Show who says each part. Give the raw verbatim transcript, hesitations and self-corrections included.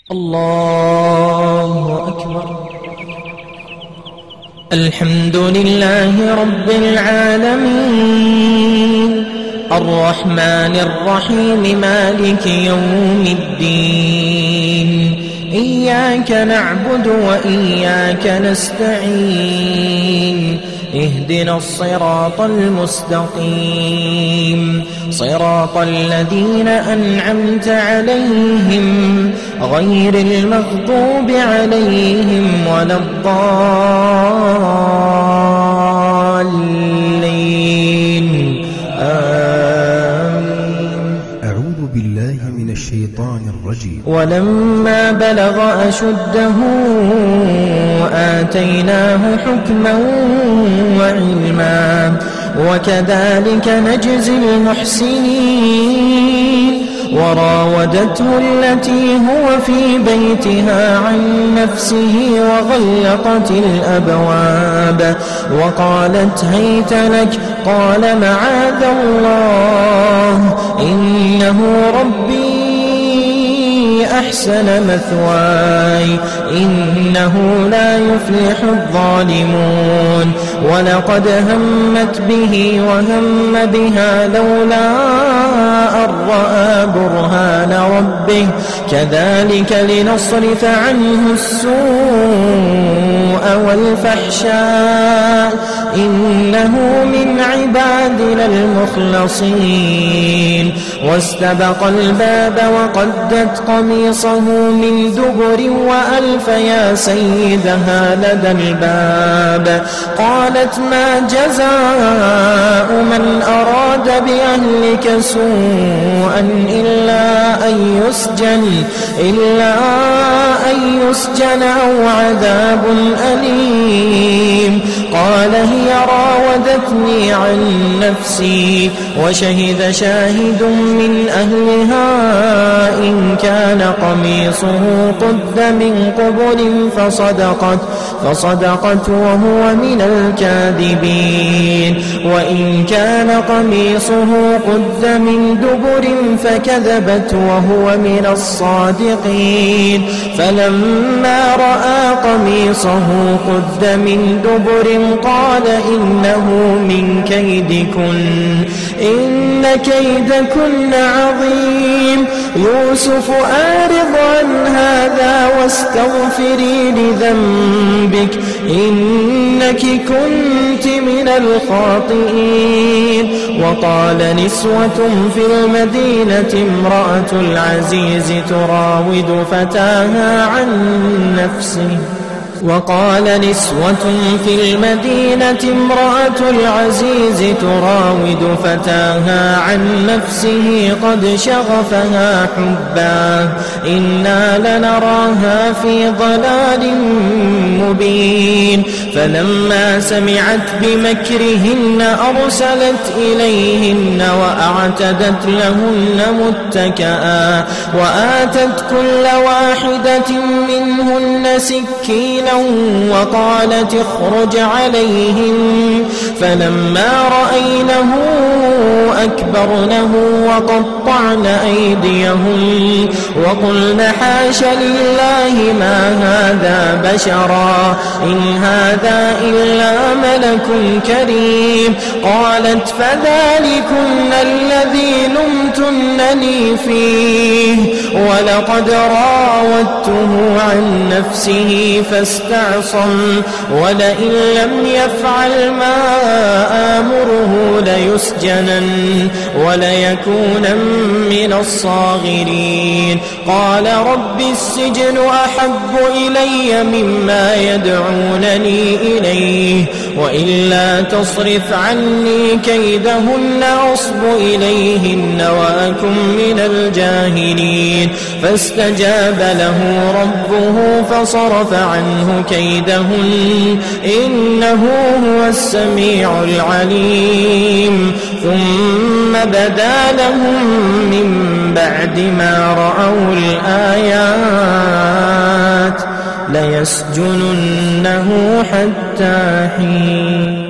Speaker 1: الله أكبر. الحمد لله رب العالمين الرحمن الرحيم مالك يوم الدين. إياك نعبد وإياك نستعين. اهدنا الصراط المستقيم صراط الذين أنعمت عليهم غير المغضوب عليهم ولا الضالين. آمين.
Speaker 2: أعوذ بالله من الشيطان الرجيم.
Speaker 1: ولما بلغ أشده آتيناه حكما وعلما وكذلك نجزي المحسنين. وراودته التي هو في بيتها عن نفسه وغلقت الأبواب وقالت هيت لك قال معاذ الله إنه ربي أحسن مثواي إنه لا يفلح الظالمون. ولقد همت به وهم بها لولا أن رأى برهان ربه كذلك لنصرف عنه السوء والفحشاء إنه من عبادنا المخلصين. واستبق الباب وقدت قميصه من دبر وألف يا سيدها لدى الباب. قالت ما جزاء من أراد بأهلك سوءا إلا أن يسجن إلا أن يسجن أو عذاب أليم. قال هي راودتني عن نفسي وشهد شاهد من أهلها إن كان قميصه قد من قبل فصدقت فصدقت وهو من الكاذبين. وإن كان قميصه قد من دبر فكذبت وهو من الصادقين. فلما رأى قميصه قد من دبر قال إنه من كيدكن إن كيدكن عظيم. يوسف أعرض عن هذا واستغفري لذنبك إنك كنت من الخاطئين. وقال نسوة في المدينة امرأة العزيز تراود فتاها عن نفسه وقال نسوة في المدينة امرأة العزيز تراود فتاها عن نفسه قد شغفها حبا إنا لنراها في ضلال مبين. فلما سمعت بمكرهن أرسلت إليهن وأعتدت لهن متكئا وآتت كل واحدة منهن سكينا وقالت اخرج عليهم. فلما رأينه أكبرنه وقطعن أيديهم وقلن حاش لله ما هذا بشرا إن هذا إلا ملك كريم. قالت فذلكن الذي لمتنني فيه ولقد راودته عن نفسه فاستعصم ولئن لم يفعل ما آمره ليسجنن وليكونا من الصاغرين. قال رب السجن أحب إلي مما يدعونني إليه وإلا تصرف عني كيدهن أصب إليهن وأكن من الجاهلين. فاستجاب له ربه فصرف عنه كيدهن إنه هو السميع العليم. ثم بدا لهم من بعد ما رأوا الآيات ليسجننه حتى حين.